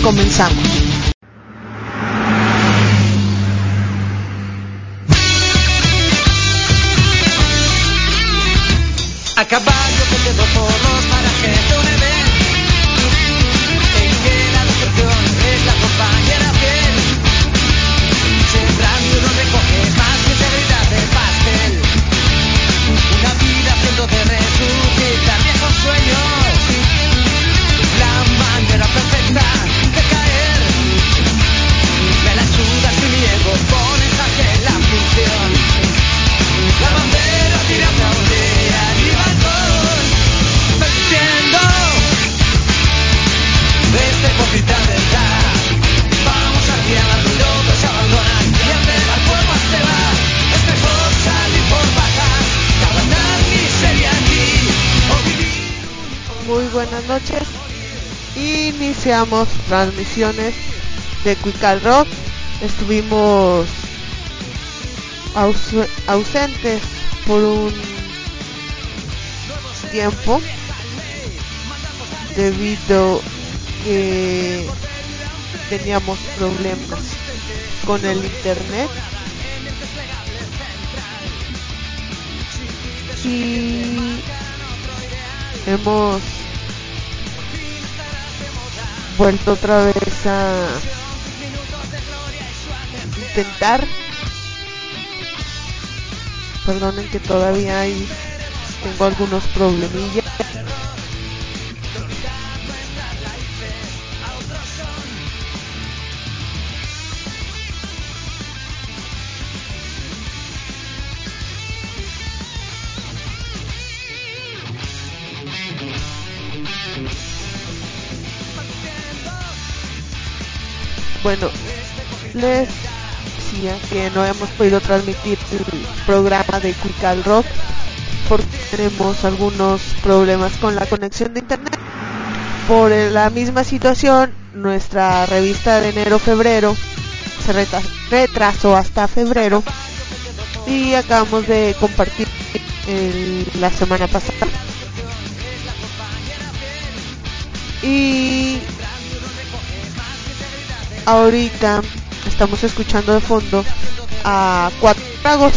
comenzamos. A caballo que quedó por los parajes de un evento en que la decepción es la compañera fiel. Sembrando no recoge más que integridad del pastel. Una vida haciendo de resucitar viejos sueños. La manera perfecta de caer. Me la suda sin miedo, pone en jaque la función. La bandera tirada ondea en mi balcón, persistiendo esta hipócrita verdad. Vamos aquí a la piloto, se abandonan y entrega el fuego se va. Es mejor salir por bajar, que abandonar miseria aquí o vivir. Muy buenas noches. Iniciamos transmisiones de Quical Rock. Estuvimos ausentes por un tiempo debido que teníamos problemas con el internet y hemos vuelto otra vez a intentar. Perdonen que todavía tengo algunos problemillas. Bueno, les decía que no hemos podido transmitir el programa de Quical Rock porque tenemos algunos problemas con la conexión de internet. Por la misma situación, nuestra revista de enero-febrero se retrasó hasta febrero y acabamos de compartir la semana pasada. Y ahorita estamos escuchando de fondo a Cuatro Tragos,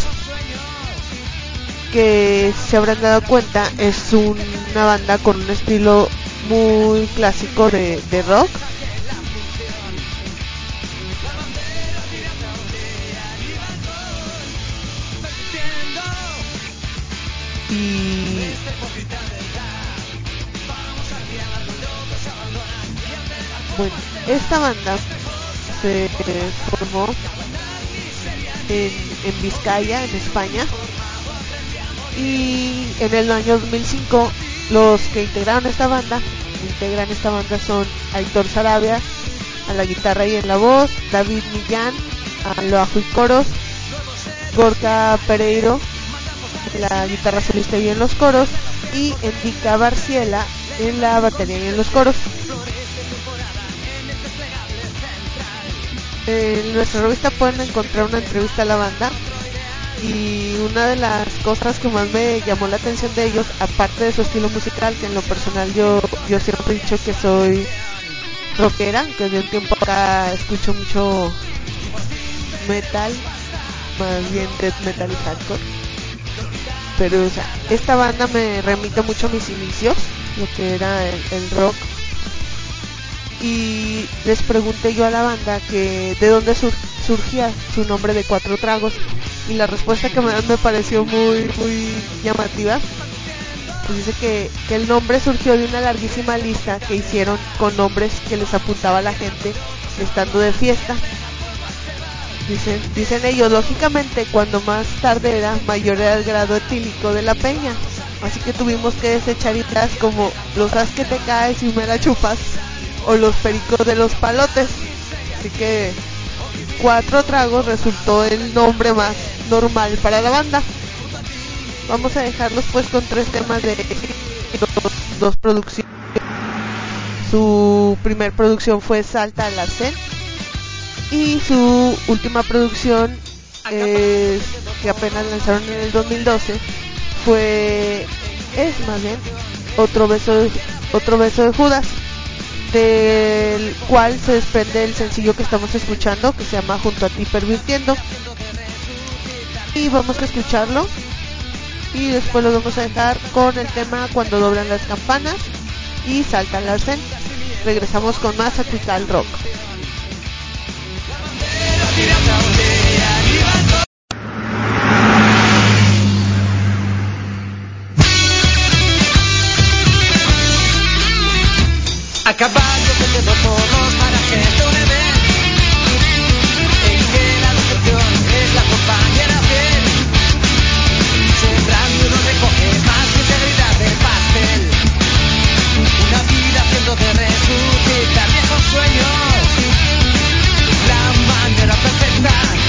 que se habrán dado cuenta es una banda con un estilo muy clásico de rock. Y bueno, esta banda se formó en Vizcaya, en España, y en el año 2005 los que integran esta banda son Aitor Sarabia a la guitarra y en la voz, David Millán al bajo y coros, Gorka Pereiro en la guitarra solista y en los coros, y Endica Barciela en la batería y en los coros. En nuestra revista pueden encontrar una entrevista a la banda, y una de las cosas que más me llamó la atención de ellos, aparte de su estilo musical, que en lo personal yo siempre he dicho que soy rockera, que de un tiempo acá escucho mucho metal, más bien death metal y hardcore, pero o sea, esta banda me remite mucho a mis inicios, lo que era el rock. Y les pregunté yo a la banda que de dónde surgía su nombre de Cuatro Tragos, y la respuesta que me dan me pareció muy llamativa. Pues dice que el nombre surgió de una larguísima lista que hicieron con nombres que les apuntaba la gente estando de fiesta. Dicen ellos, lógicamente cuando más tarde era, mayor era el grado etílico de la peña, así que tuvimos que desechar ideas como los as que te caes y me la chupas, o los pericos de los palotes. Así que Cuatro Tragos resultó el nombre más normal para la banda. Vamos a dejarlos pues con tres temas de dos producciones. Su primer producción fue Salta al Arcén, y su última producción, que apenas lanzaron en el 2012, es más bien Otro beso de Judas. del cual se desprende el sencillo que estamos escuchando, que se llama Junto a ti pervirtiendo, y vamos a escucharlo y después lo vamos a dejar con el tema Cuando doblan las campanas y Salta Larsen. Regresamos con más Acuical Rock. A caballo corriendo por los parajes de un evento en que la decepción es la compañera fiel. Sembrando no recoge más que integridad de pastel. Una vida haciéndote resucitar viejos sueños. La manera perfecta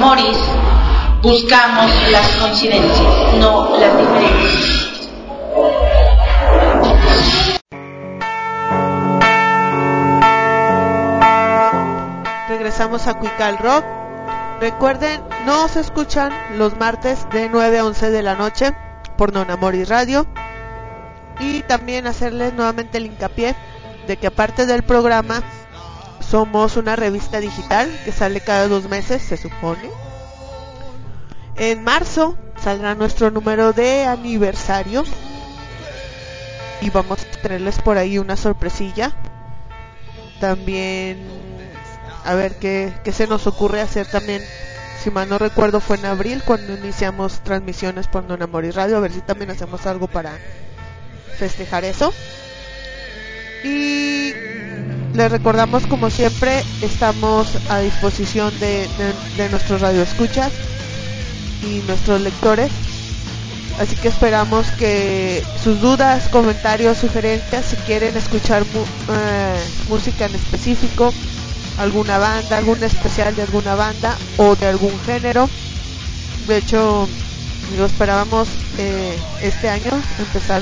Amoris buscamos las coincidencias, no las diferencias. Regresamos a Cuical Rock. Recuerden, nos escuchan los martes de 9 a 11 de la noche por Non Amoris Radio. Y también hacerles nuevamente el hincapié de que aparte del programa somos una revista digital que sale cada 2 meses, se supone. En marzo saldrá nuestro número de aniversario y vamos a tenerles por ahí una sorpresilla. También a ver qué se nos ocurre hacer también. Si mal no recuerdo fue en abril cuando iniciamos transmisiones por Non Amoris Radio, a ver si también hacemos algo para festejar eso. Y les recordamos, como siempre, estamos a disposición de nuestros radioescuchas y nuestros lectores, así que esperamos que sus dudas, comentarios, sugerencias, si quieren escuchar música en específico, alguna banda, algún especial de alguna banda o de algún género. De hecho, lo esperábamos este año empezar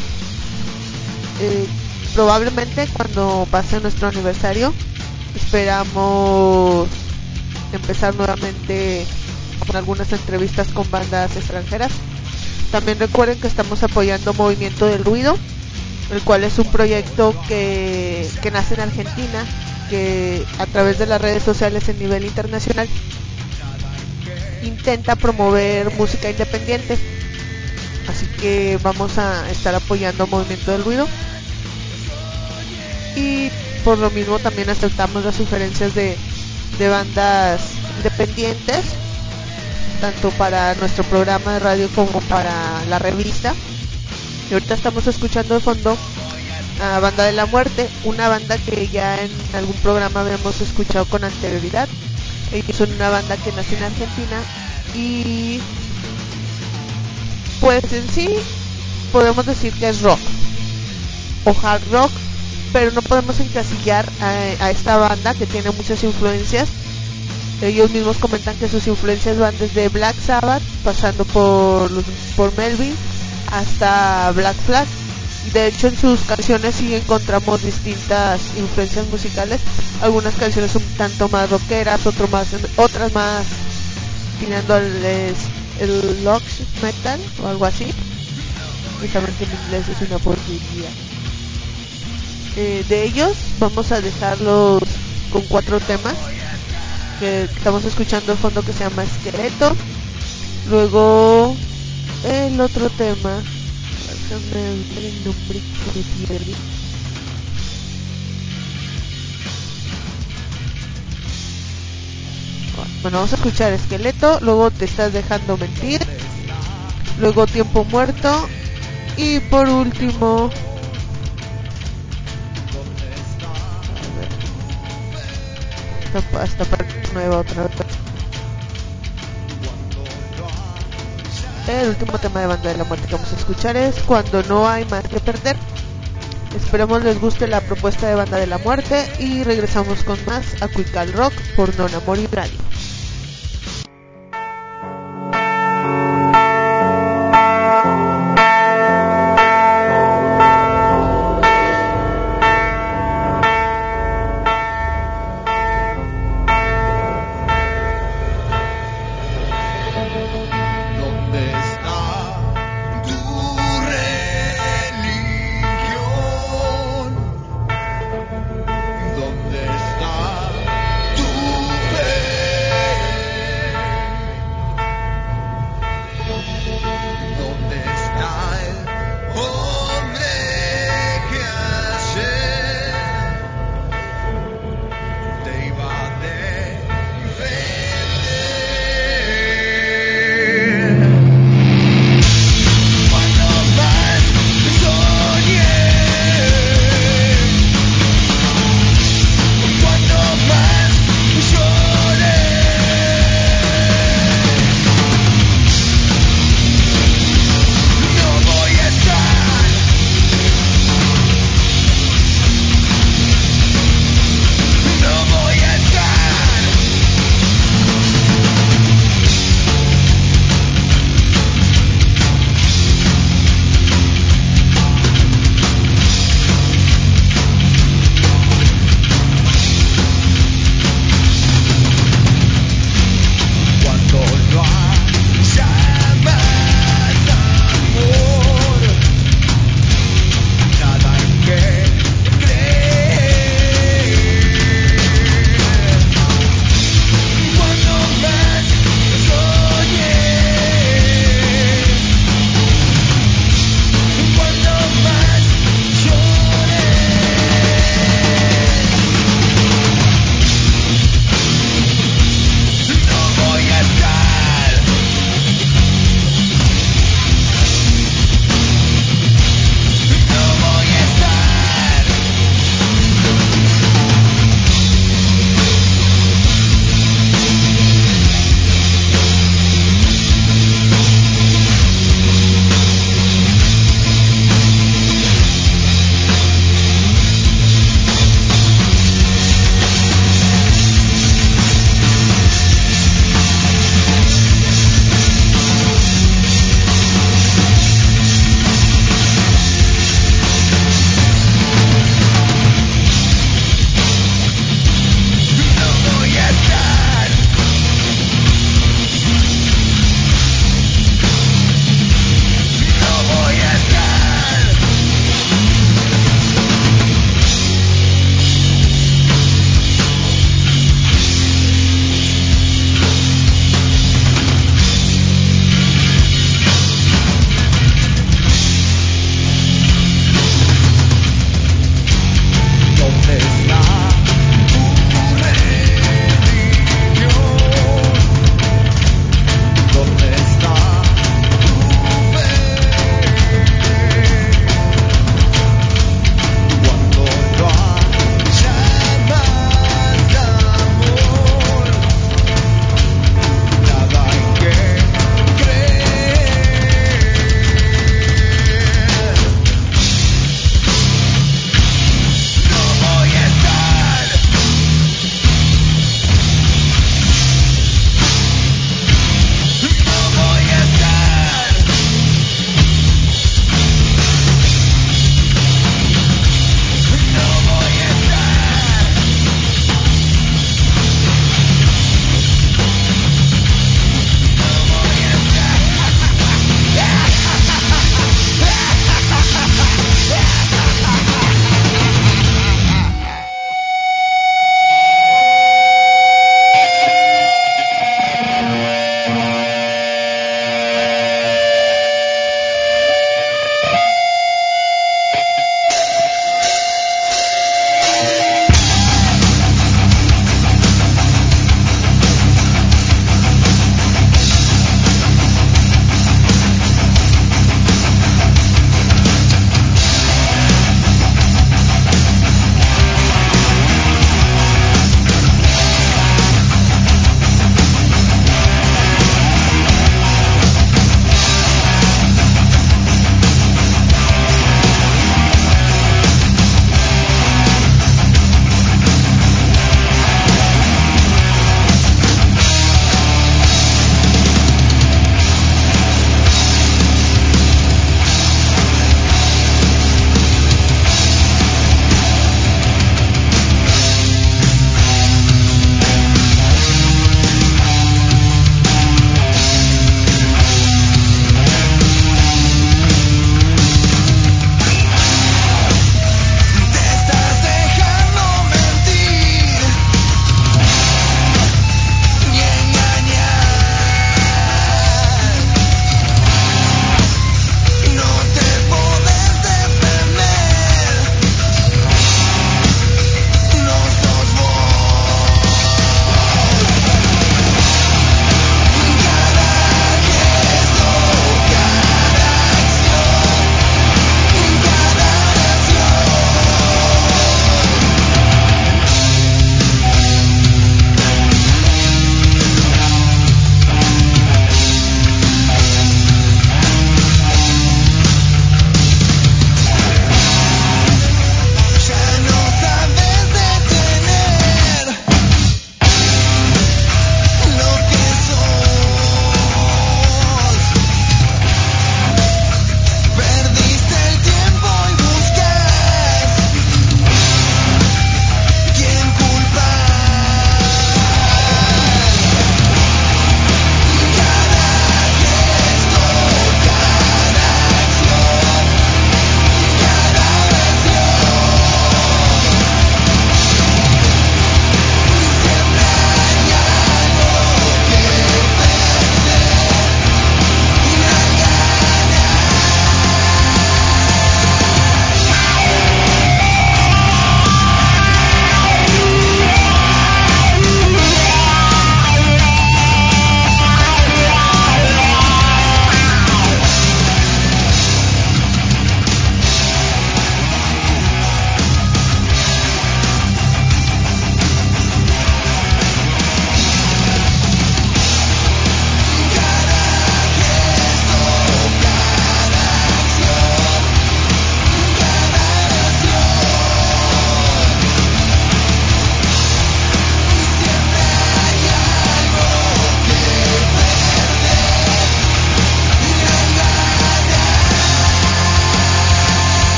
probablemente cuando pase nuestro aniversario. Esperamos empezar nuevamente con algunas entrevistas con bandas extranjeras. También recuerden que estamos apoyando Movimiento del Ruido, el cual es un proyecto que nace en Argentina, que a través de las redes sociales en nivel internacional intenta promover música independiente. Así que vamos a estar apoyando Movimiento del Ruido, y por lo mismo también aceptamos las sugerencias de bandas independientes, tanto para nuestro programa de radio como para la revista. Y ahorita estamos escuchando de fondo a Banda de la Muerte, una banda que ya en algún programa habíamos escuchado con anterioridad. Ellos son una banda que nace en Argentina y pues en sí podemos decir que es rock o hard rock, pero no podemos encasillar a esta banda que tiene muchas influencias. Ellos mismos comentan que sus influencias van desde Black Sabbath, pasando por Melvin hasta Black Flag. De hecho, en sus canciones sí encontramos distintas influencias musicales. Algunas canciones un tanto más rockeras, otras más tirando el rock metal o algo así. Y saben que en inglés es una porquería. De ellos vamos a dejarlos con 4 temas que estamos escuchando de fondo, que se llama Esqueleto. Luego el otro tema, déjame ver el nombre que me pierde. Bueno, vamos a escuchar Esqueleto, luego Te estás dejando mentir, luego Tiempo muerto y por último esta parte nueva otra vez. El último tema de Banda de la Muerte que vamos a escuchar es Cuando no hay más que perder. Esperemos les guste la propuesta de Banda de la Muerte y regresamos con más a Cuical Rock por Non Amoris Radio. ¿Dónde está tu fe?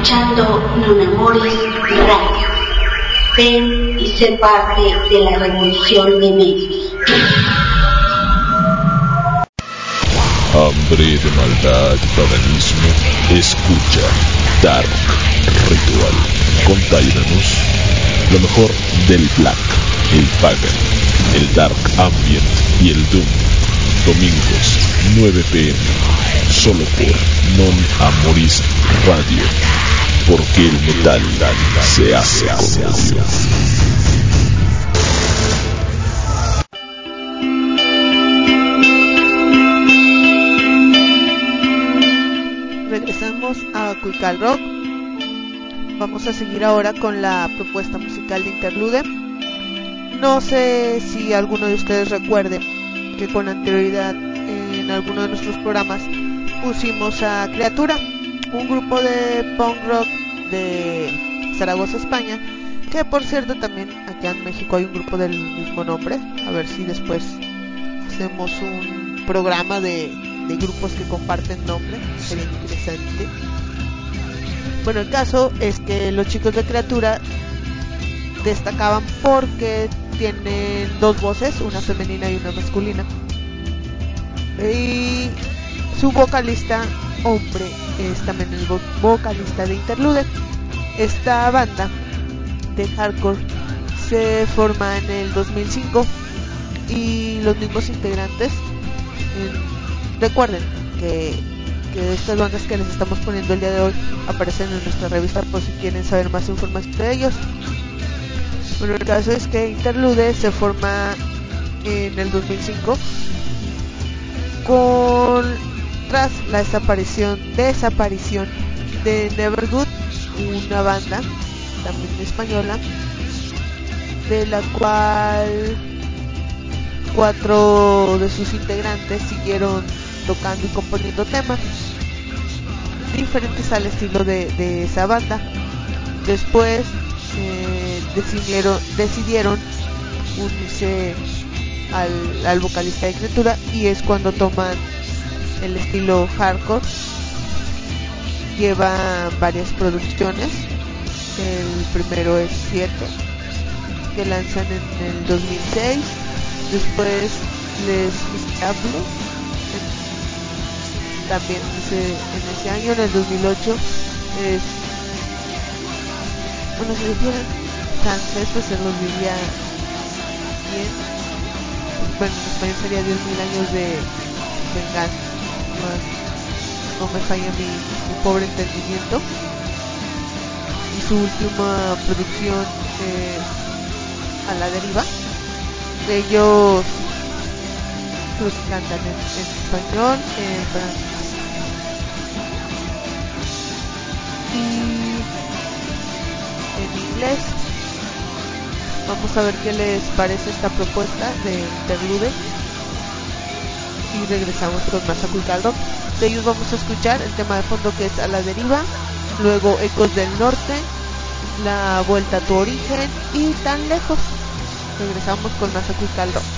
escuchando Non Amoris Radio. Ven y sé parte de la revolución de medios. Hambre de maldad, paganismo. Escucha Dark Ritual con Tyrannus. Lo mejor del Black, el Pagan, el Dark Ambient y el Doom. Domingos, 9 p.m. Solo por Non Amoris Radio. Porque el metal se hace con odio. Regresamos a Cuical Rock. Vamos a seguir ahora con la propuesta musical de Interlude. No sé si alguno de ustedes recuerde que con anterioridad en alguno de nuestros programas pusimos a Criatura, un grupo de punk rock de Zaragoza, España, que por cierto también acá en México hay un grupo del mismo nombre. A ver si después hacemos un programa de grupos que comparten nombre, sería interesante. Bueno, el caso es que los chicos de Criatura destacaban porque tienen dos voces, una femenina y una masculina, y su vocalista hombre es también el vocalista de Interlude. Esta banda de hardcore se forma en el 2005 y los mismos integrantes, recuerden que estas bandas que les estamos poniendo el día de hoy aparecen en nuestra revista por si quieren saber más información de ellos. Bueno, el caso es que Interlude se forma en el 2005 tras la desaparición de Nevergood, una banda también española, de la cual 4 de sus integrantes siguieron tocando y componiendo temas diferentes al estilo de esa banda. Después decidieron unirse al vocalista de Criatura, y es cuando toman el estilo hardcore. Lleva varias producciones. El primero es 7, que lanzan en el 2006. Después Les Miserables, también en ese año, en el 2008, es, bueno, si dijeran francés, pues se los diría bien. Bueno, en español sería 10.000 años de venganza, más no me falla mi pobre entendimiento. Y su última producción, A la Deriva. Ellos los cantan en español, en francés y en inglés. Vamos a ver qué les parece esta propuesta de Interlude y regresamos con más a Cuical Rock. De ellos vamos a escuchar el tema de fondo, que es A la Deriva, luego Ecos del Norte, La Vuelta a tu Origen y Tan Lejos. Regresamos con más a Cuical Rock.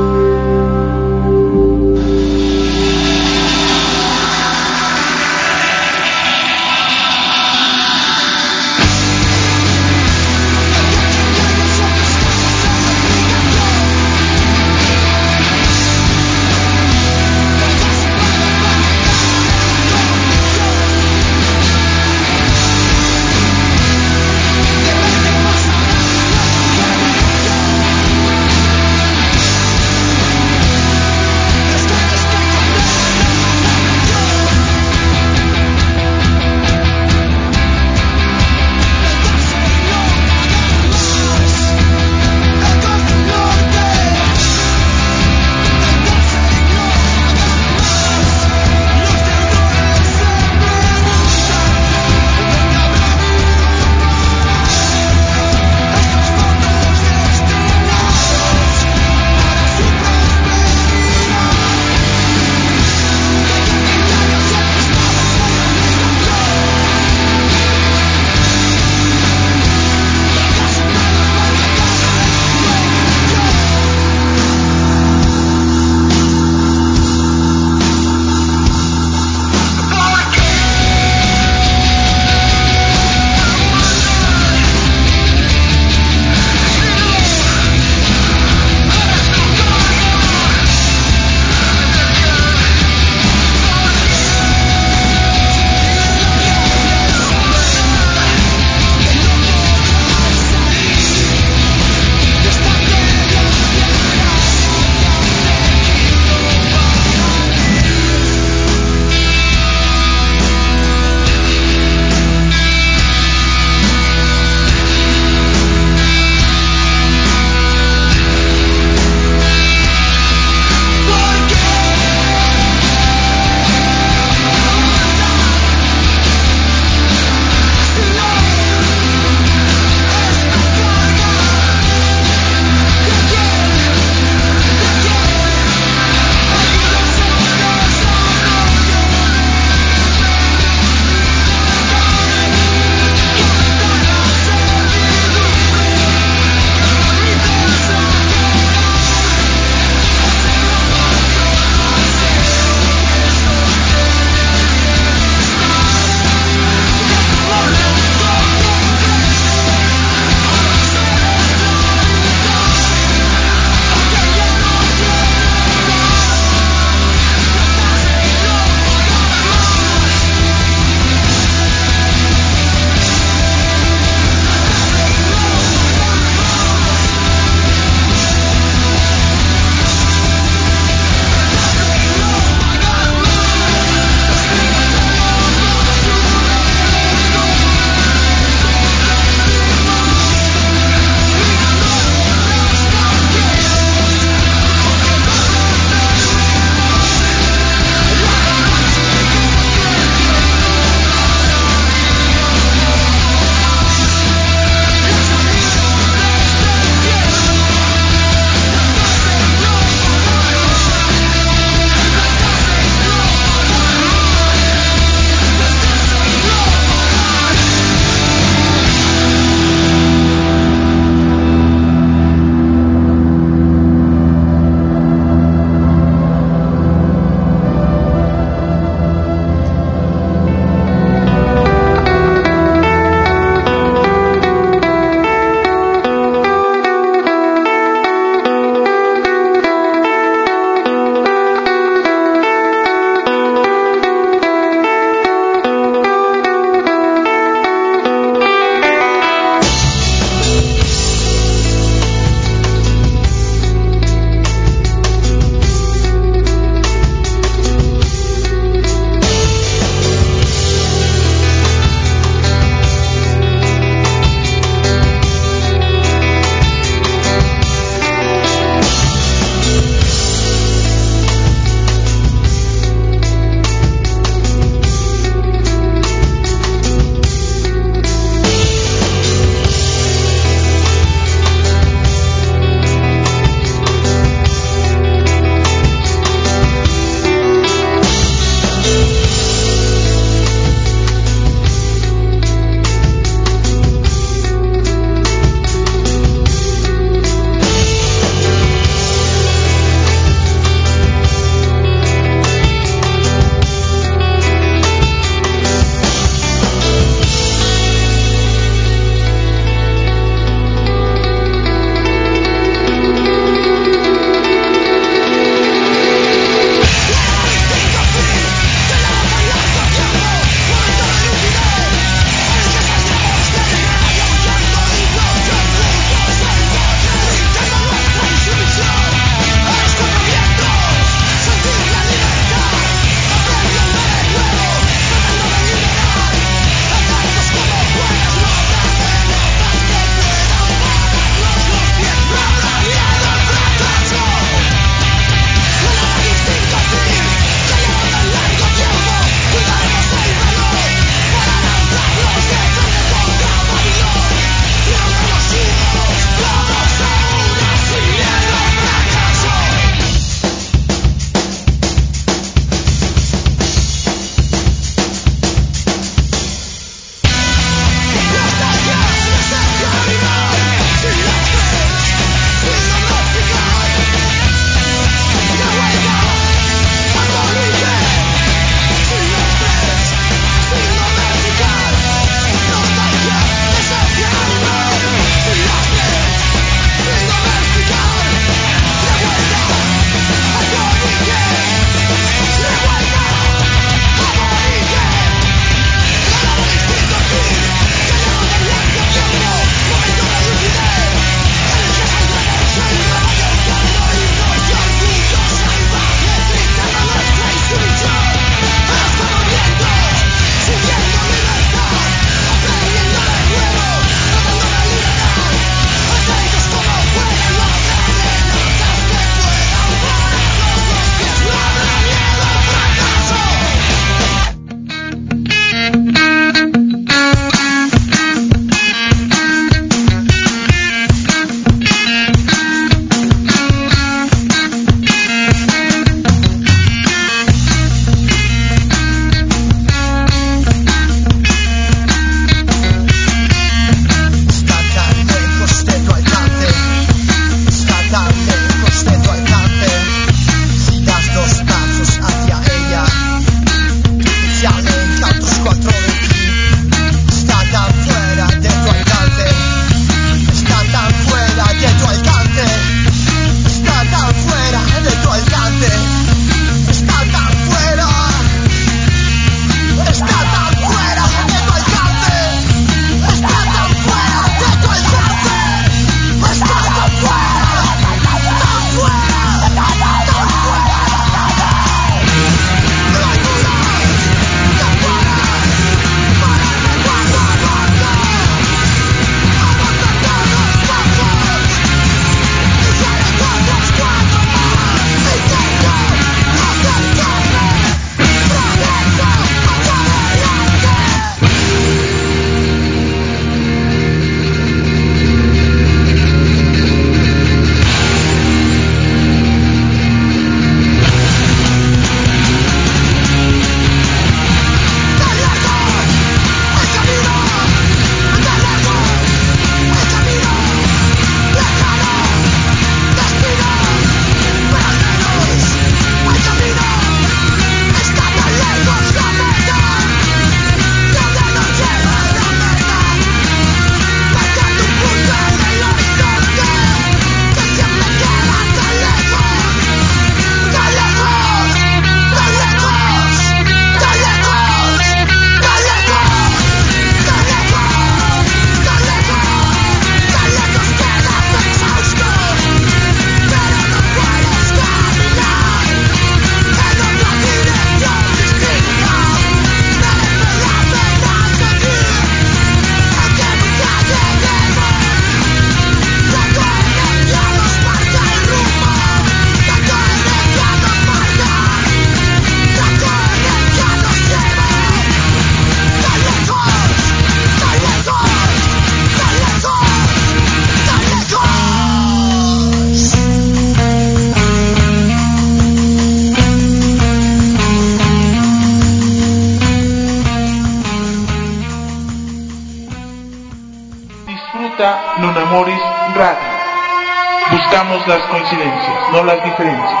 Presenta Non Amoris Radio. Buscamos las coincidencias, no las diferencias.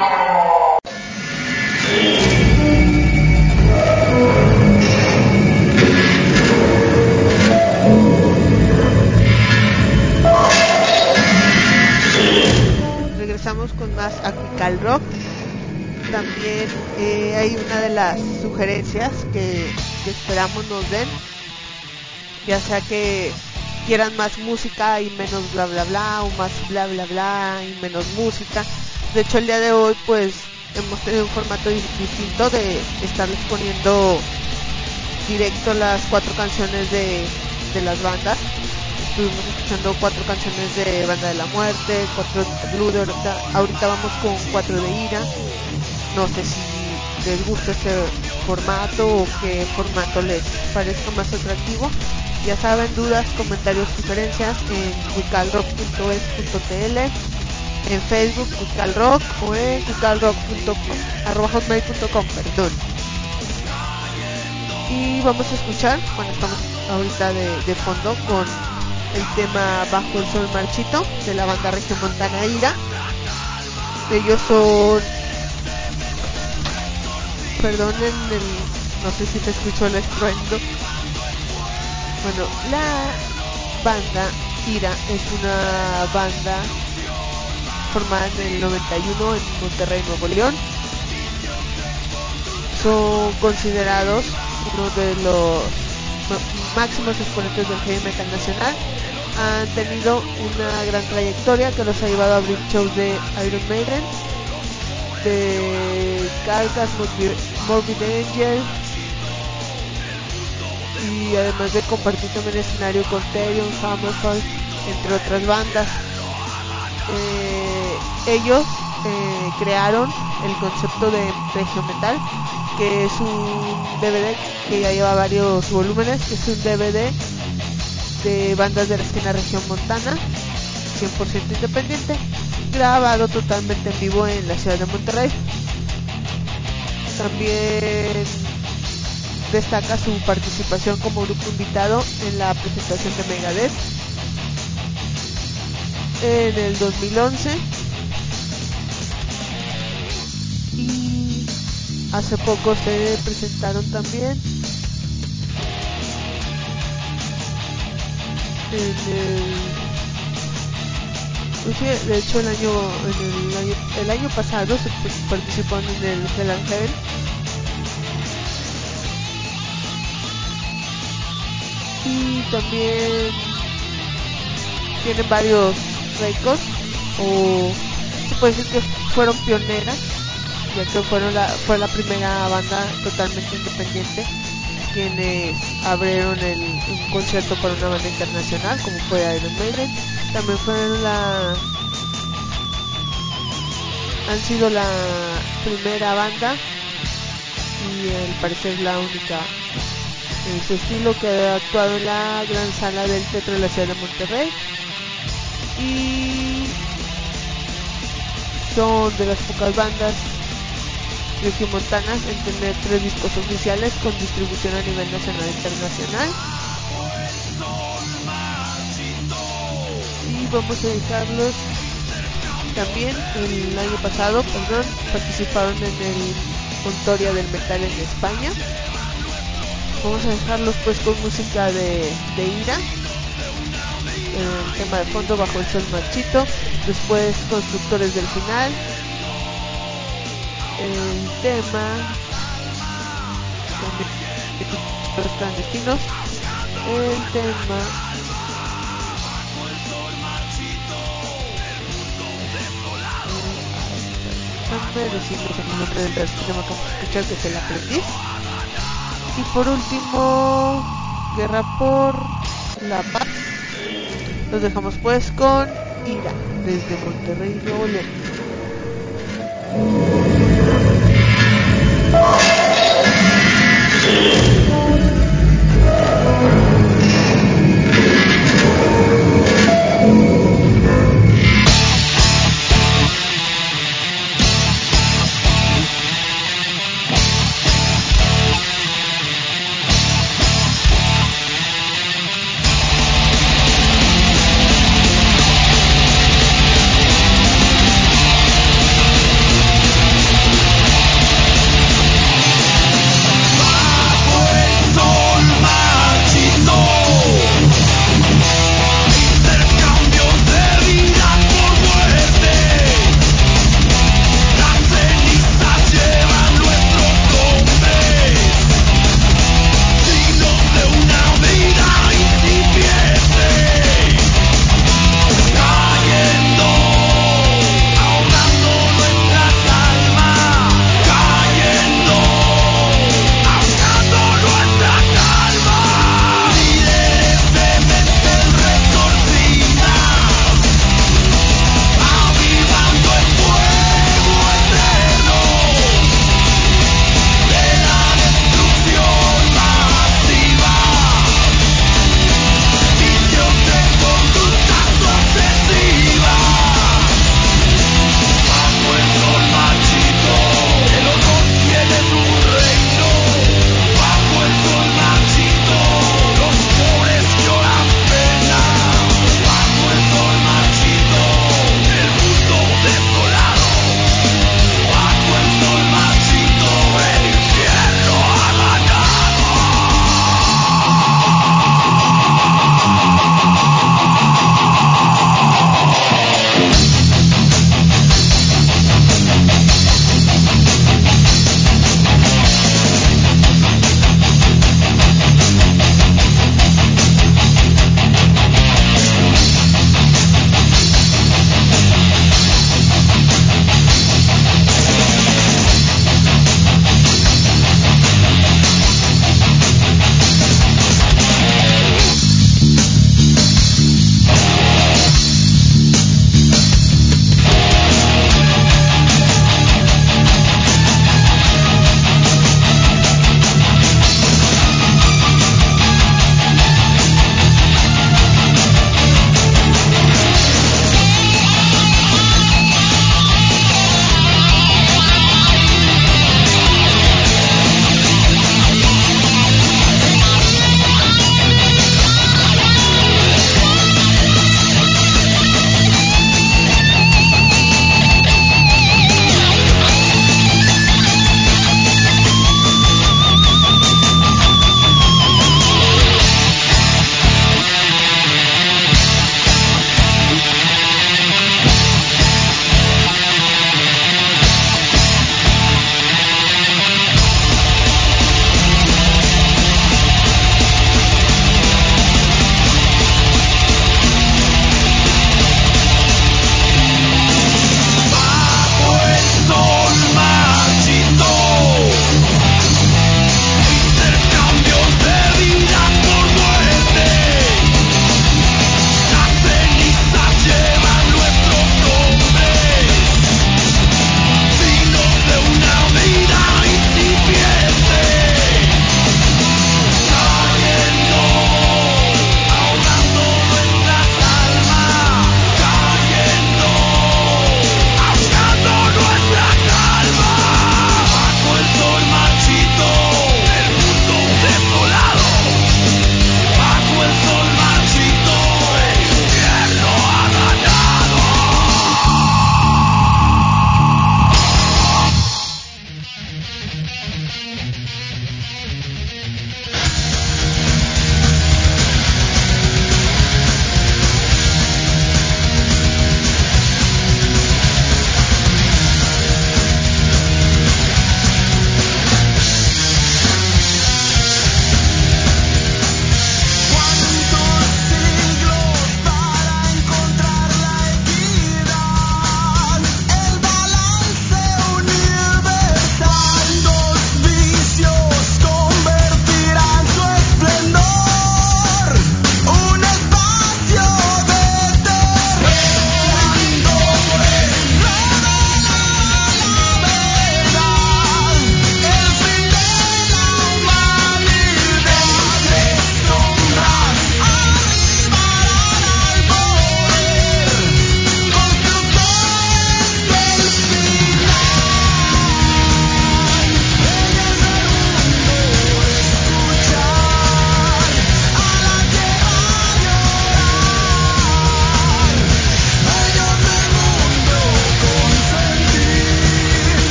Regresamos con más Apical Rock. También hay una de las sugerencias que esperamos nos den, ya sea que quieran más música y menos bla bla bla, o más bla bla bla y menos música. De hecho, el día de hoy pues hemos tenido un formato distinto de estarles poniendo directo las 4 canciones de las bandas. Estuvimos escuchando 4 canciones de Banda de la Muerte, 4 de Interlude, ahorita vamos con 4 de Ira. No sé si les gusta este formato o qué formato les parezca más atractivo. Ya saben, dudas, comentarios, sugerencias en wicalrock.es.tl, en Facebook wicalrock o en wicalrock.hotmail.com, perdón. Y vamos a escuchar, bueno, estamos ahorita de fondo con el tema Bajo el Sol Marchito de la banda regiomontana Ira. Ellos son, perdonen no sé si se escuchó el estruendo. Bueno, la banda Ira es una banda formada en el 91 en Monterrey, Nuevo León. Son considerados uno de los máximos exponentes del heavy metal nacional. Han tenido una gran trayectoria que los ha llevado a abrir shows de Iron Maiden, de Carcass, Morbid Angel, y además de compartir también escenario con Therion, Hammerfall, entre otras bandas. Ellos crearon el concepto de regiometal, que es un DVD que ya lleva varios volúmenes, que es un DVD de bandas de la escena regiomontana, 100% independiente, grabado totalmente en vivo en la ciudad de Monterrey. También destaca su participación como grupo invitado en la presentación de Megadeth en el 2011, y hace poco se presentaron también en de hecho el año pasado se participó en el Hell and Heaven. Y también tienen varios récords, o se puede decir que fueron pioneras, ya que fue la primera banda totalmente independiente quienes abrieron un concierto para una banda internacional como fue Iron Maiden. También han sido la primera banda y al parecer la única en su estilo que ha actuado en la gran sala del Teatro de la ciudad de Monterrey, y son de las pocas bandas regiomontanas en tener 3 discos oficiales con distribución a nivel nacional e internacional. Y vamos a dejarlos también el año pasado, participaron en el Montoria del Metal en España. Vamos a dejarlos pues con música de Ira, el tema de fondo Bajo el Sol Marchito, después Constructores del Final, el tema Los Clandestinos, el tema déjame decirles el nombre del tema que vamos a escuchar, que es El Aprendiz. Y por último, Guerra por la Paz. Los dejamos pues con Ira, desde Monterrey, Nuevo León.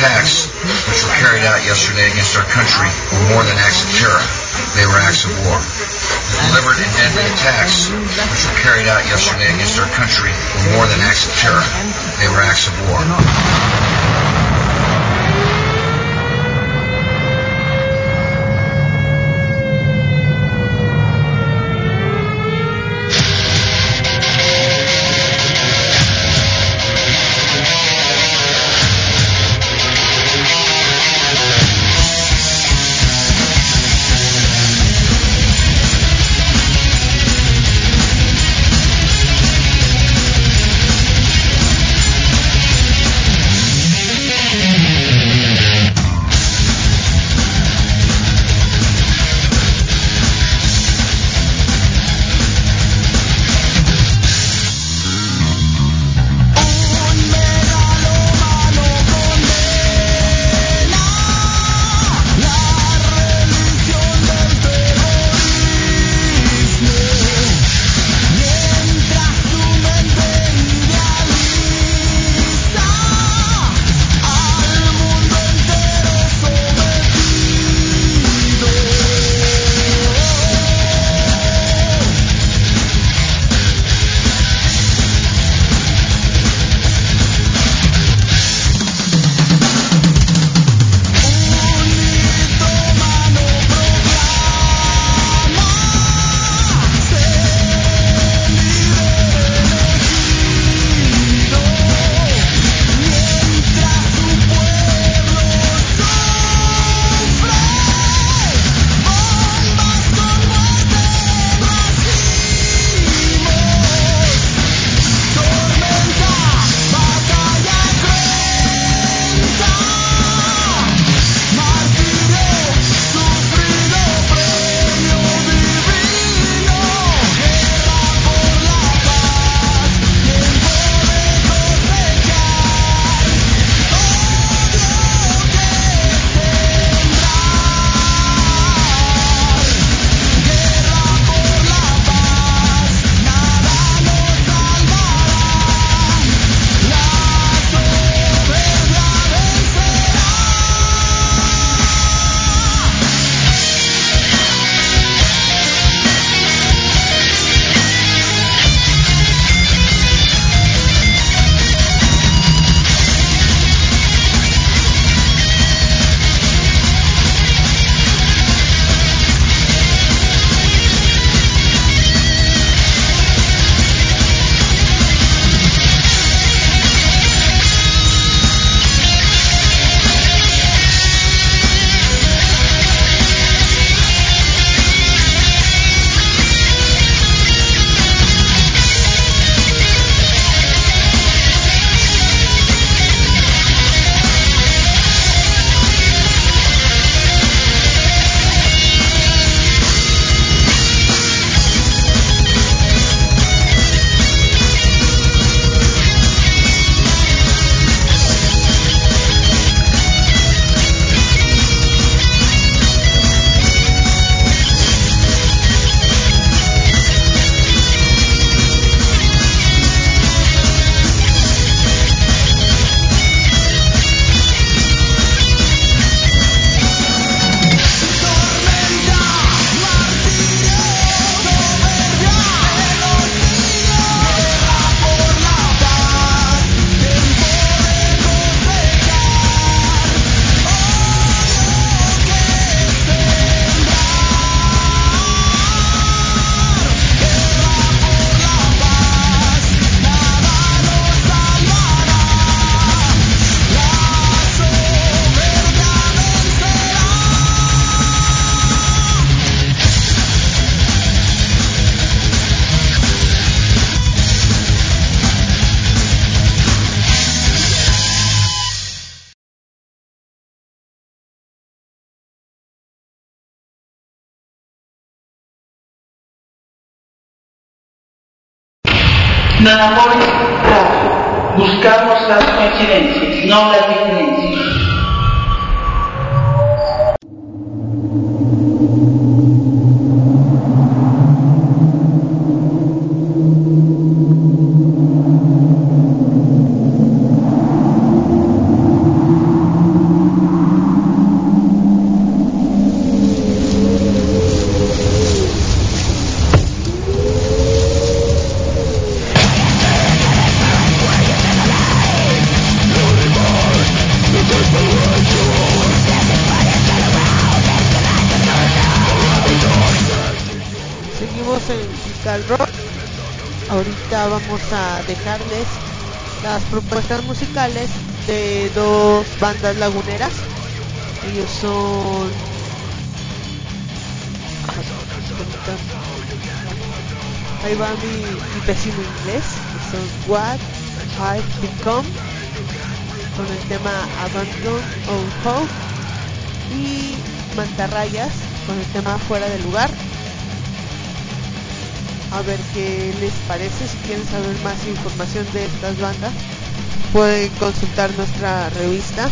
attacks which were carried out yesterday against our country were more than acts of terror. They were acts of war. The deliberate and deadly attacks which were carried out yesterday against our country were more than acts of terror. They were acts of war. Nanamores Radio. Buscamos las coincidencias, no las diferencias. vamos a dejarles las propuestas musicales de dos bandas laguneras. Ellos son ahí va mi pésimo inglés, que son What I've Become con el tema Abandon on Hope y Mantarrayas con el tema Fuera de Lugar. A ver qué les parece. Si quieren saber más información de estas bandas, pueden consultar nuestra revista.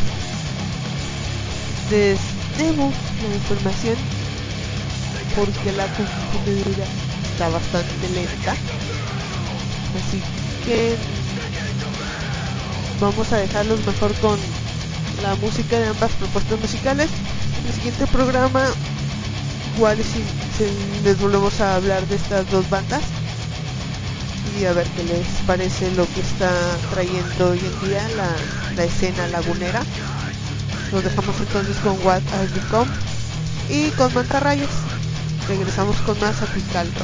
Les debo la información porque la computadora está bastante lenta, así que vamos a dejarlos mejor con la música de ambas propuestas musicales. En el siguiente programa igual si les volvemos a hablar de estas dos bandas y a ver qué les parece lo que está trayendo hoy en día la escena lagunera. Nos dejamos entonces con What I've Become y con Mantarrayas. Regresamos con más Apical Rock.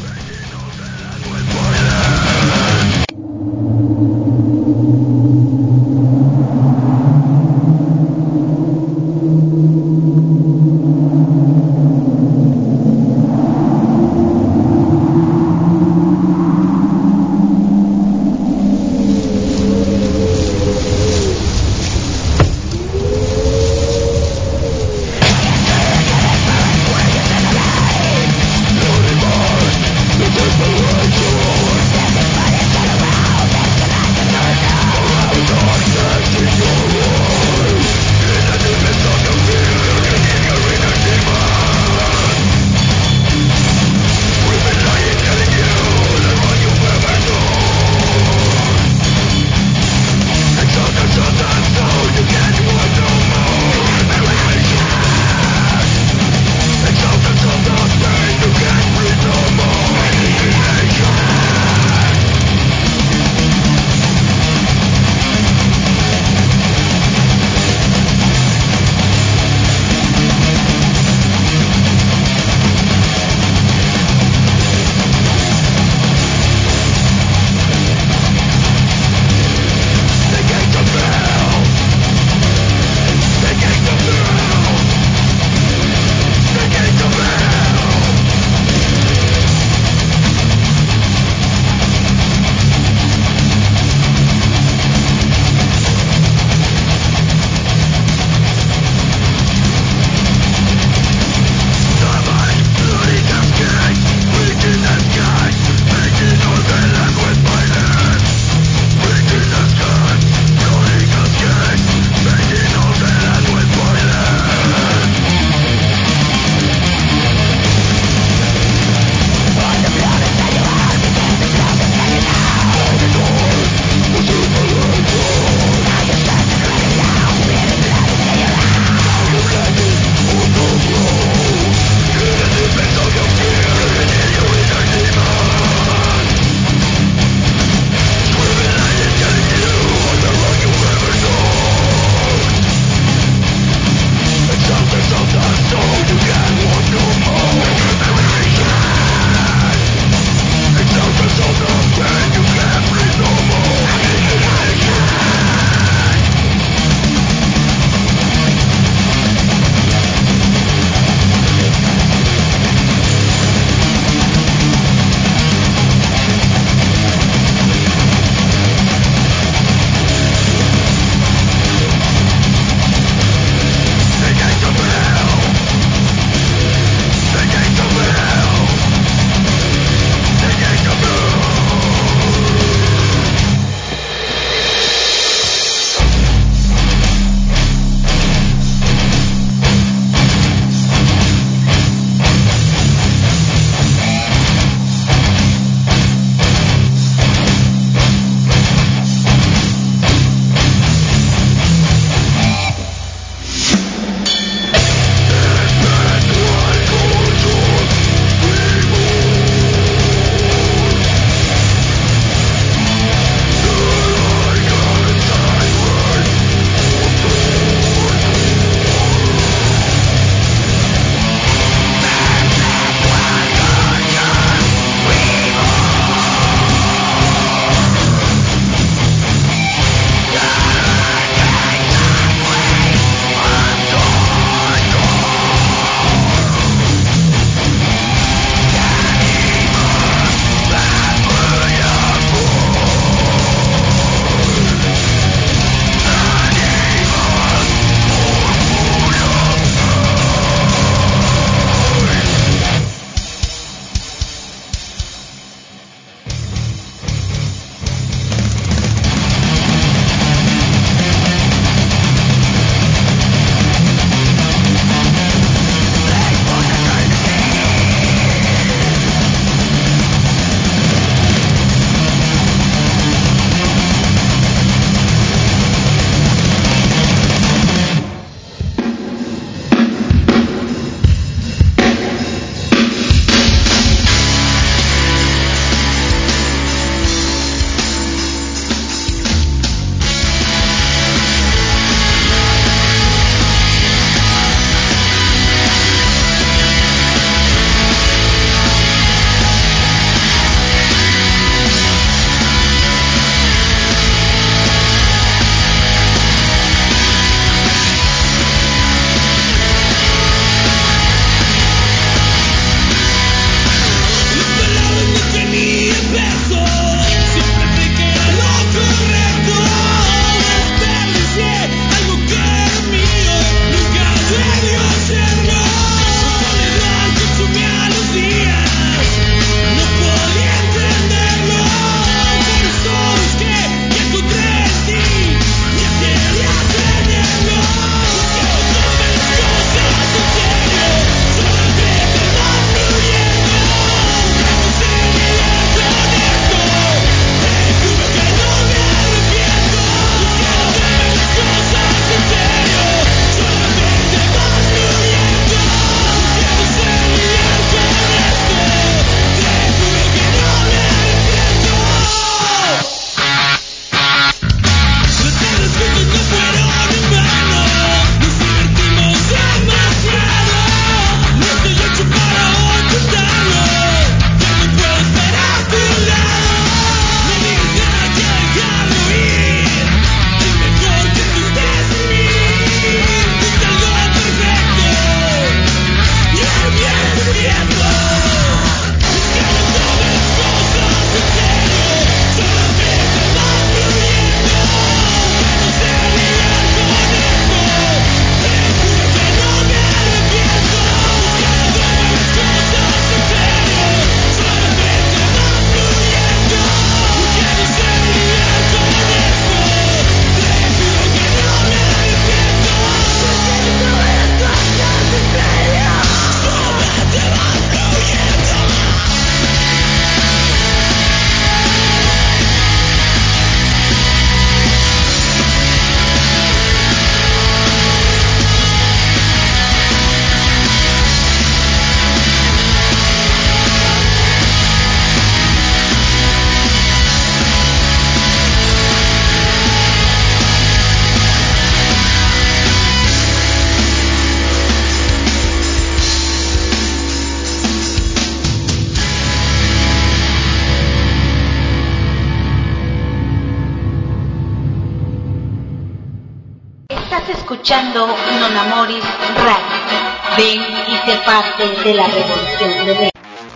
escuchando Non Amoris Radio. Ven y sé parte de la revolución rebelde.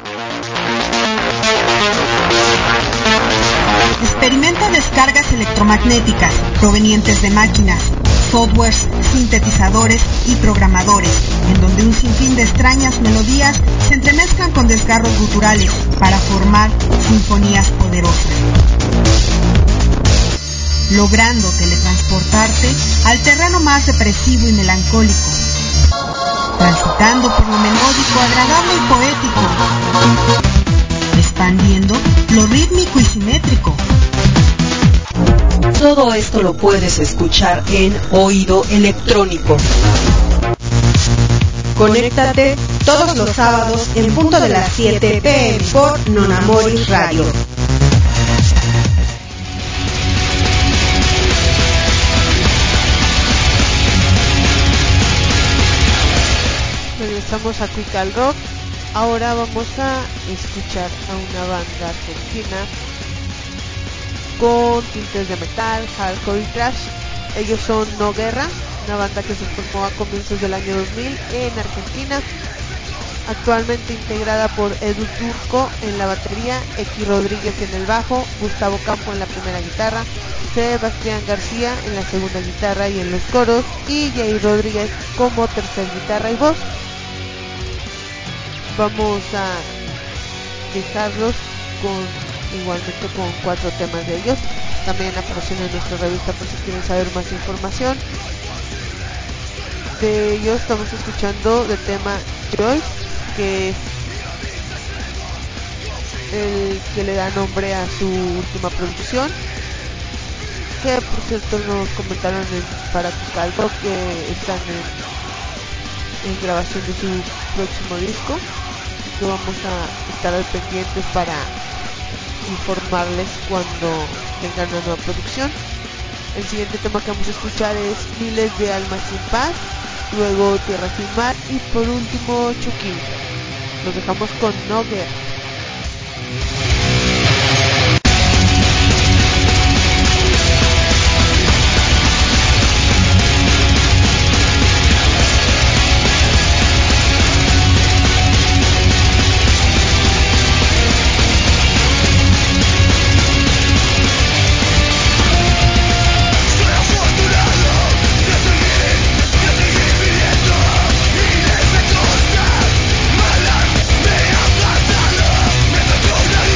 Experimenta descargas electromagnéticas provenientes de máquinas, softwares, sintetizadores y programadores, en donde un sinfín de extrañas melodías se entremezclan con desgarros guturales para formar sinfonías poderosas, logrando teletransportarte al terreno más depresivo y melancólico, transitando por lo melódico, agradable y poético, expandiendo lo rítmico y simétrico. Todo esto lo puedes escuchar en Oído Electrónico. Conéctate todos los sábados en punto de las 7 p.m. por Non Amoris Radio. Regresamos a Critical Rock. Ahora vamos a escuchar a una banda argentina con tintes de metal, hardcore y thrash. Ellos son No Guerra, una banda que se formó a comienzos del año 2000 en Argentina, actualmente integrada por Edu Turco en la batería, X Rodríguez en el bajo, Gustavo Campo en la primera guitarra, Sebastián García en la segunda guitarra y en los coros, y Jair Rodríguez como tercer guitarra y voz. Vamos a dejarlos igualmente con 4 temas de ellos. También aparecen en nuestra revista por si quieren saber más información. De ellos estamos escuchando el tema Joyce, que es el que le da nombre a su última producción, que por cierto nos comentaron para Calvo que están en grabación de su próximo disco, que vamos a estar al pendientes para informarles cuando tengan una nueva producción. El siguiente tema que vamos a escuchar es Miles de Almas Sin Paz, luego Tierra Sin Mar y por último Chucky. Los dejamos con No Guerra. Malas me han tratado, me trató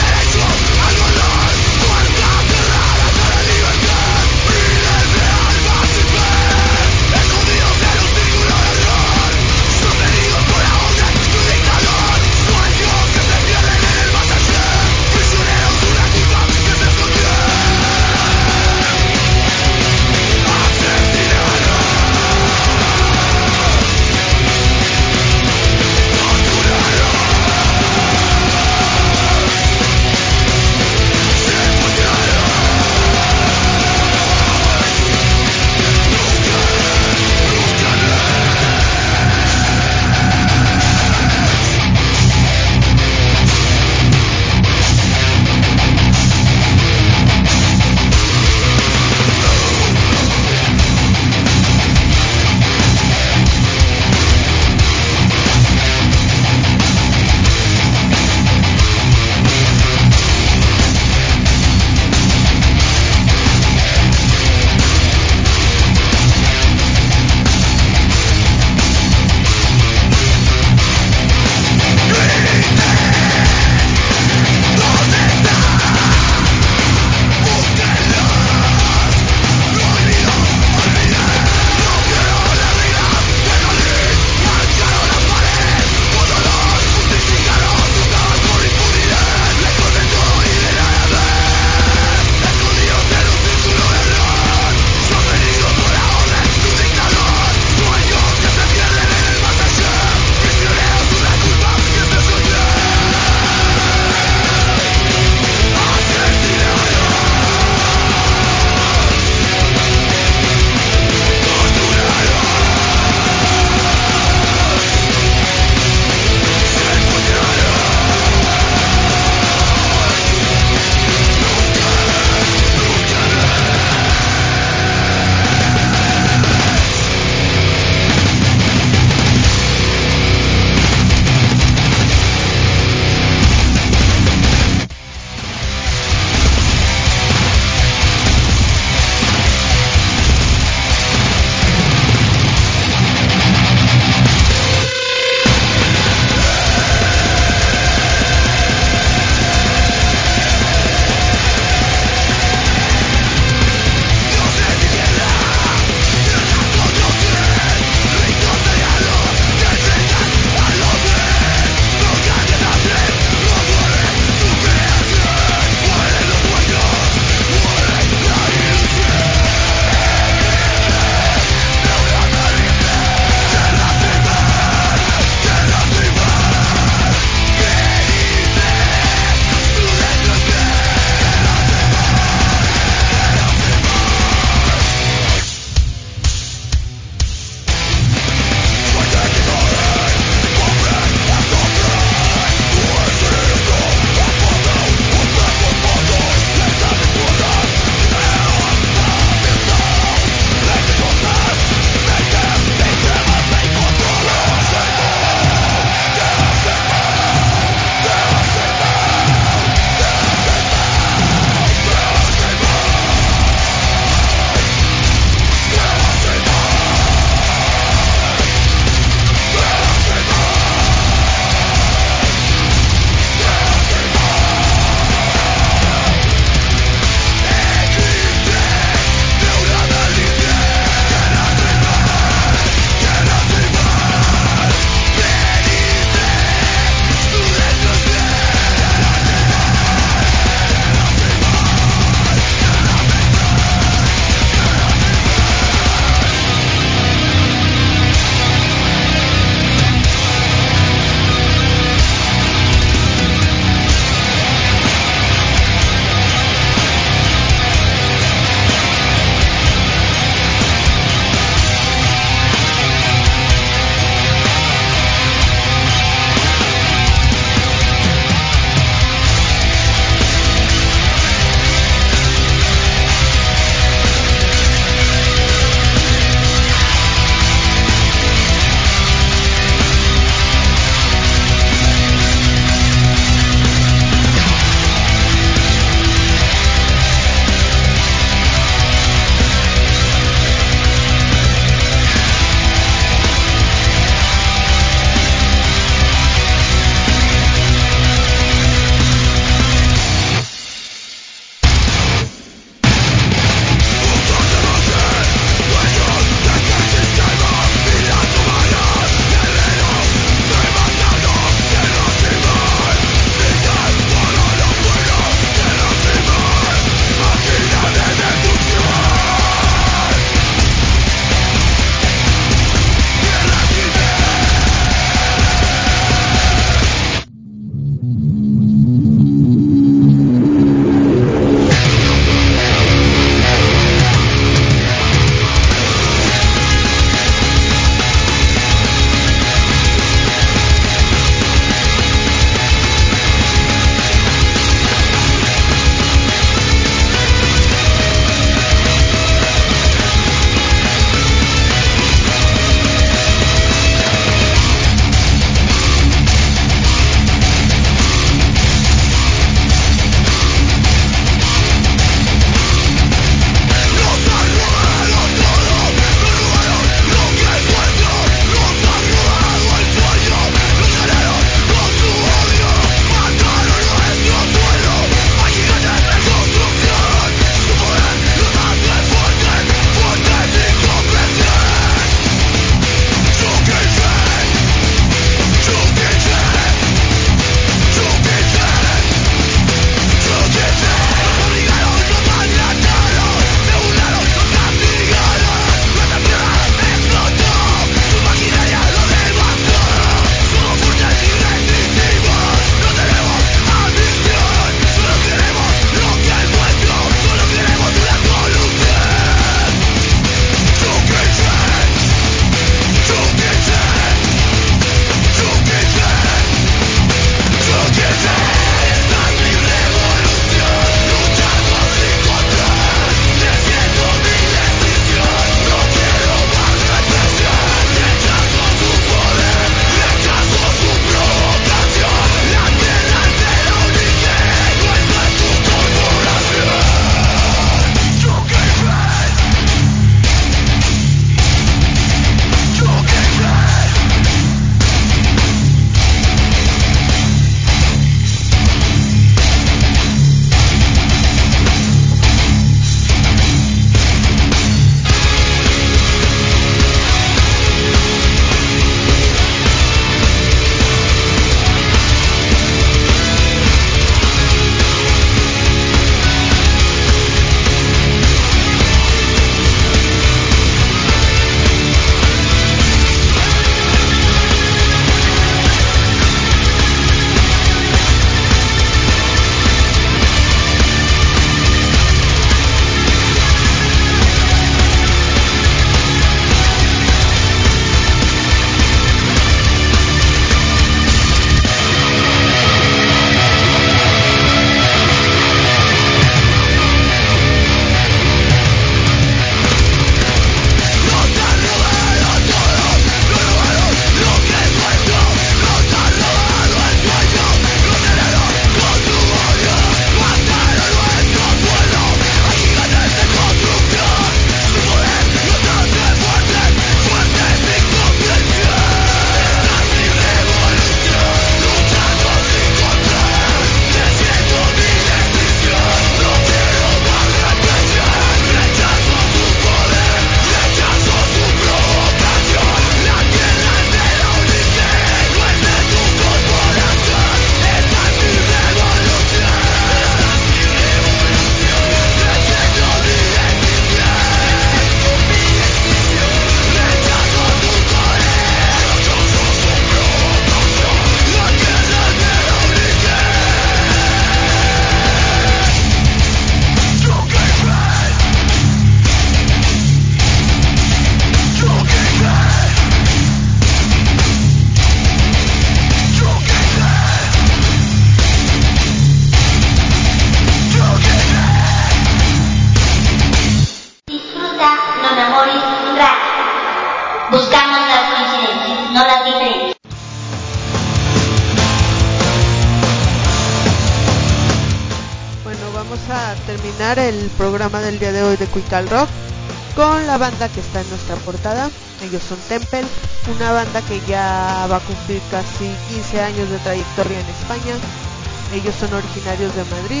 vamos a terminar el programa del día de hoy de Cuical Rock con la banda que está en nuestra portada. Ellos son Temple, una banda que ya va a cumplir casi 15 años de trayectoria en España. Ellos son originarios de Madrid.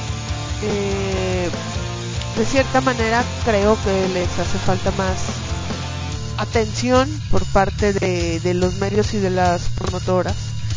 De cierta manera creo que les hace falta más atención por parte de los medios y de las promotoras.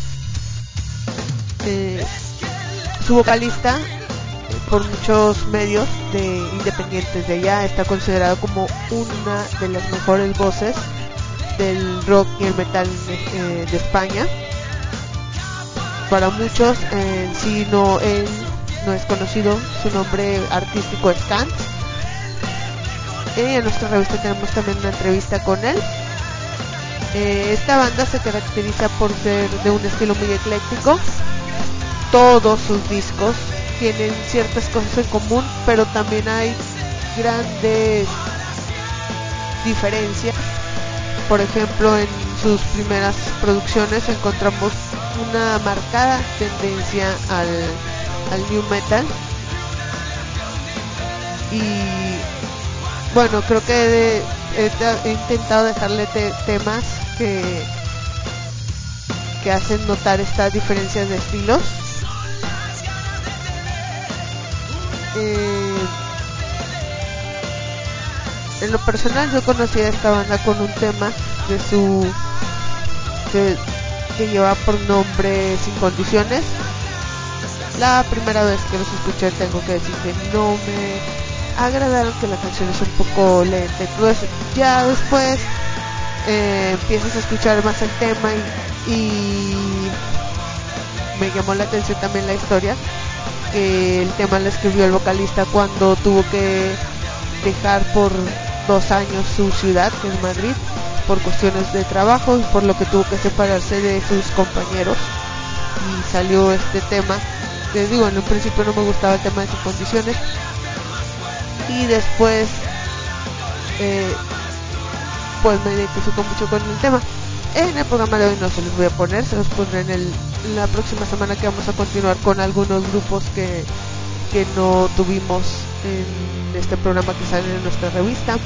Su vocalista, por muchos medios independientes de allá, está considerado como una de las mejores voces del rock y el metal de España. Para muchos en sí no es conocido, su nombre artístico es Kant. En nuestra revista tenemos también una entrevista con él. Esta banda se caracteriza por ser de un estilo muy ecléctico. Todos sus discos tienen ciertas cosas en común, pero también hay grandes diferencias. Por ejemplo, en sus primeras producciones encontramos una marcada tendencia al new metal, y bueno, creo que he intentado dejarle temas que hacen notar estas diferencias de estilos. En lo personal yo conocí a esta banda con un tema de que lleva por nombre Sin Condiciones. La primera vez que los escuché tengo que decir que no me agradaron, que la canción es un poco lenta. Entonces ya después empiezas a escuchar más el tema y me llamó la atención también la historia, que el tema lo escribió el vocalista cuando tuvo que dejar por 2 años su ciudad, que es Madrid, por cuestiones de trabajo, y por lo que tuvo que separarse de sus compañeros, y salió este tema. Les digo, en un principio no me gustaba el tema de Sus Condiciones, y después pues me identifico mucho con el tema. En el programa de hoy no se los voy a poner, se los pondré en la próxima semana, que vamos a continuar con algunos grupos que no tuvimos en este programa que sale en nuestra revista.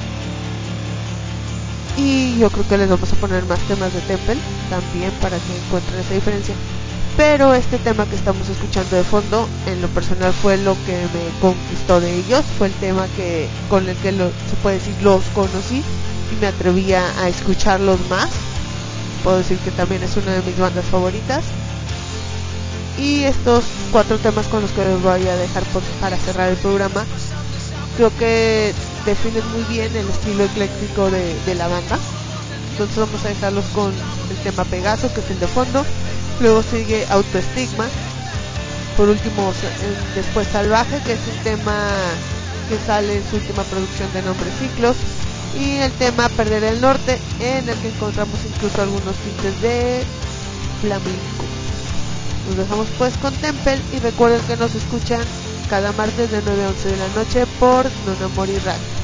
Y yo creo que les vamos a poner más temas de Temple también, para que encuentren esa diferencia. Pero este tema que estamos escuchando de fondo, en lo personal fue lo que me conquistó de ellos. Fue el tema con el que se puede decir los conocí y me atrevía a escucharlos más. Puedo decir que también es una de mis bandas favoritas. Y estos 4 temas con los que les voy a dejar para cerrar el programa, creo que definen muy bien el estilo ecléctico de la banda. Entonces vamos a dejarlos con el tema Pegaso, que es el de fondo. Luego sigue Autoestigma. Por último, después Salvaje, que es un tema que sale en su última producción de nombre Ciclos. Y el tema Perder el Norte, en el que encontramos incluso algunos tintes de flamenco. Nos dejamos pues con Temple, y recuerden que nos escuchan cada martes de 9 a 11 de la noche por Nonamori Radio.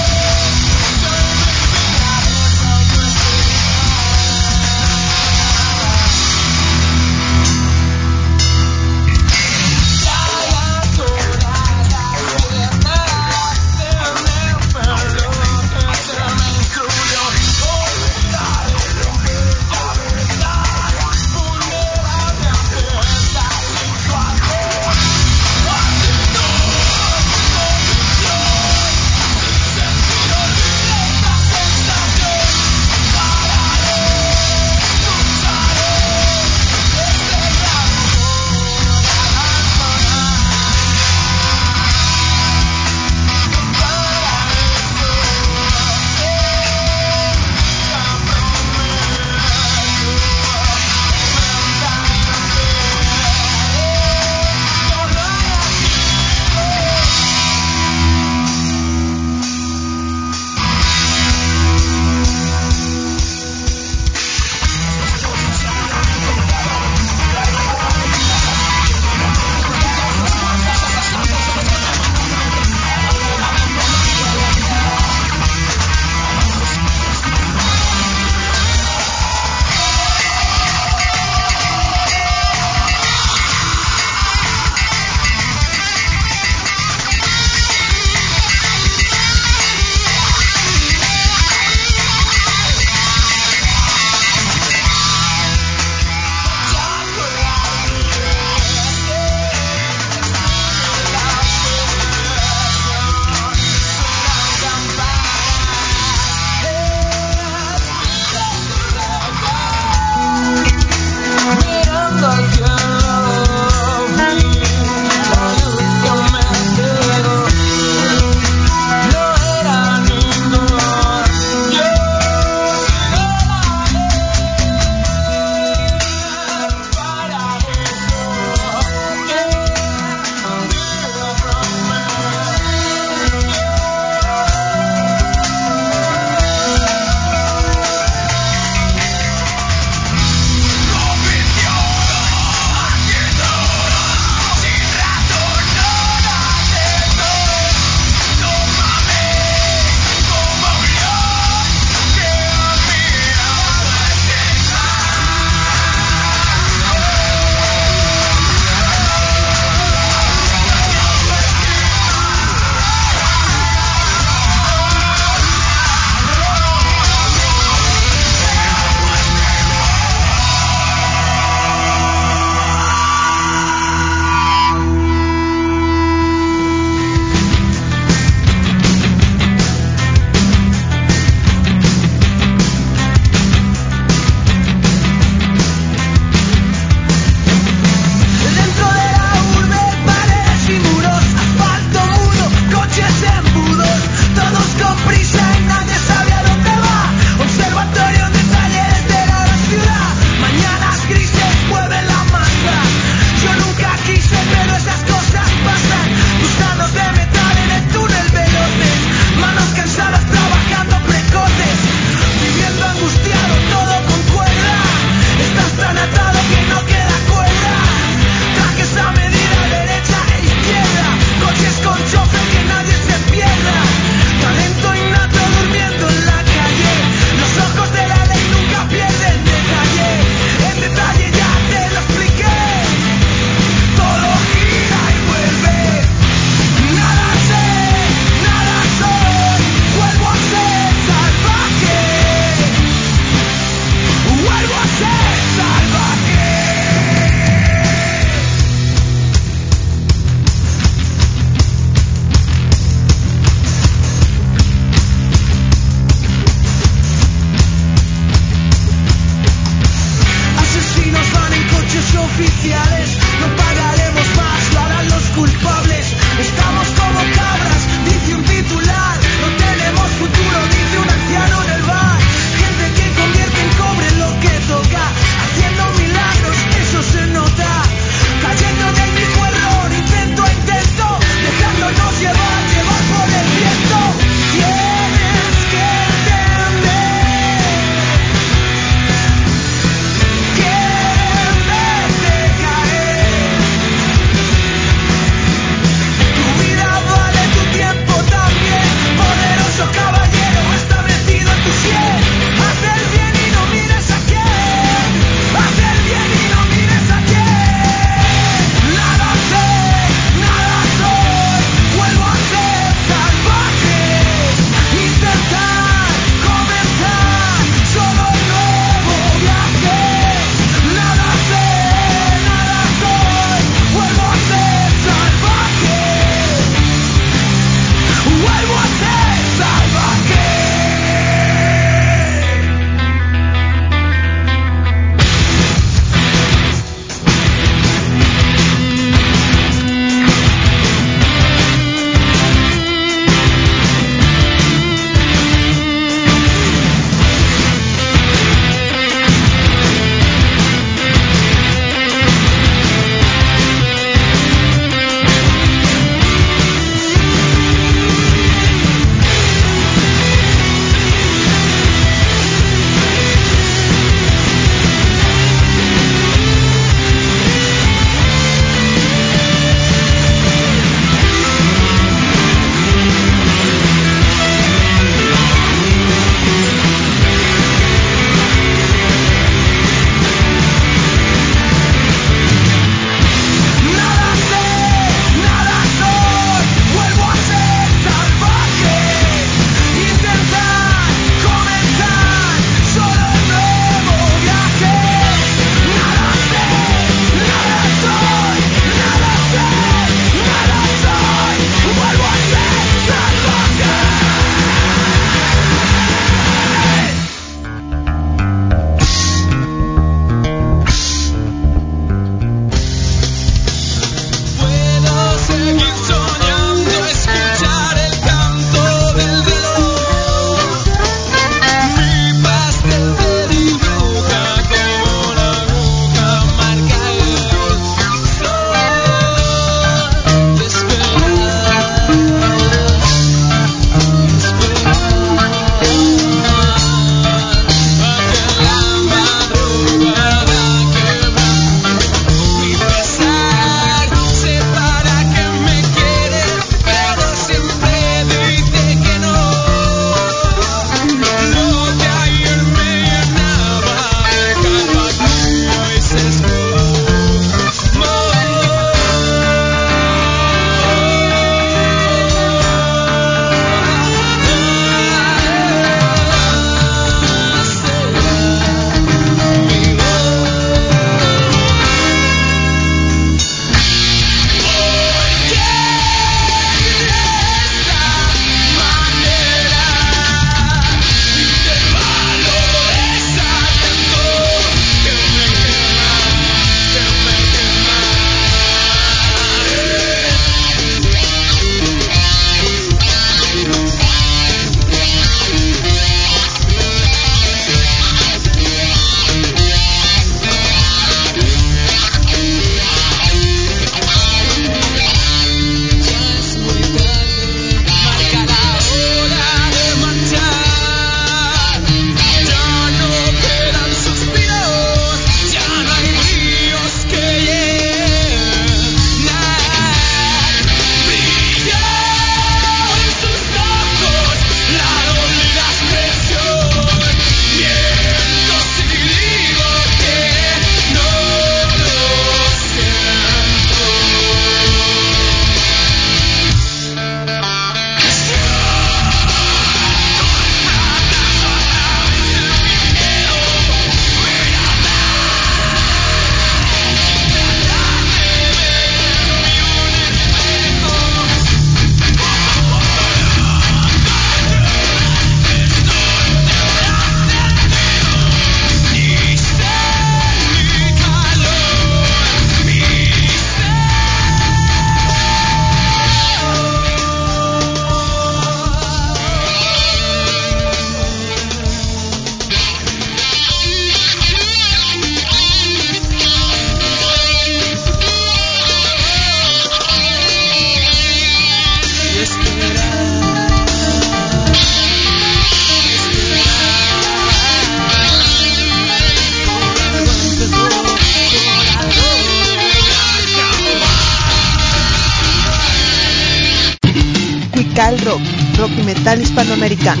Cal Rock, rock y metal hispanoamericano.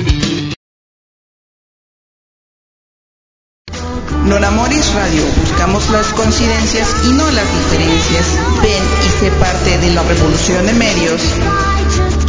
Nonamoris Radio, buscamos las coincidencias y no las diferencias. Ven y sé parte de la revolución de medios.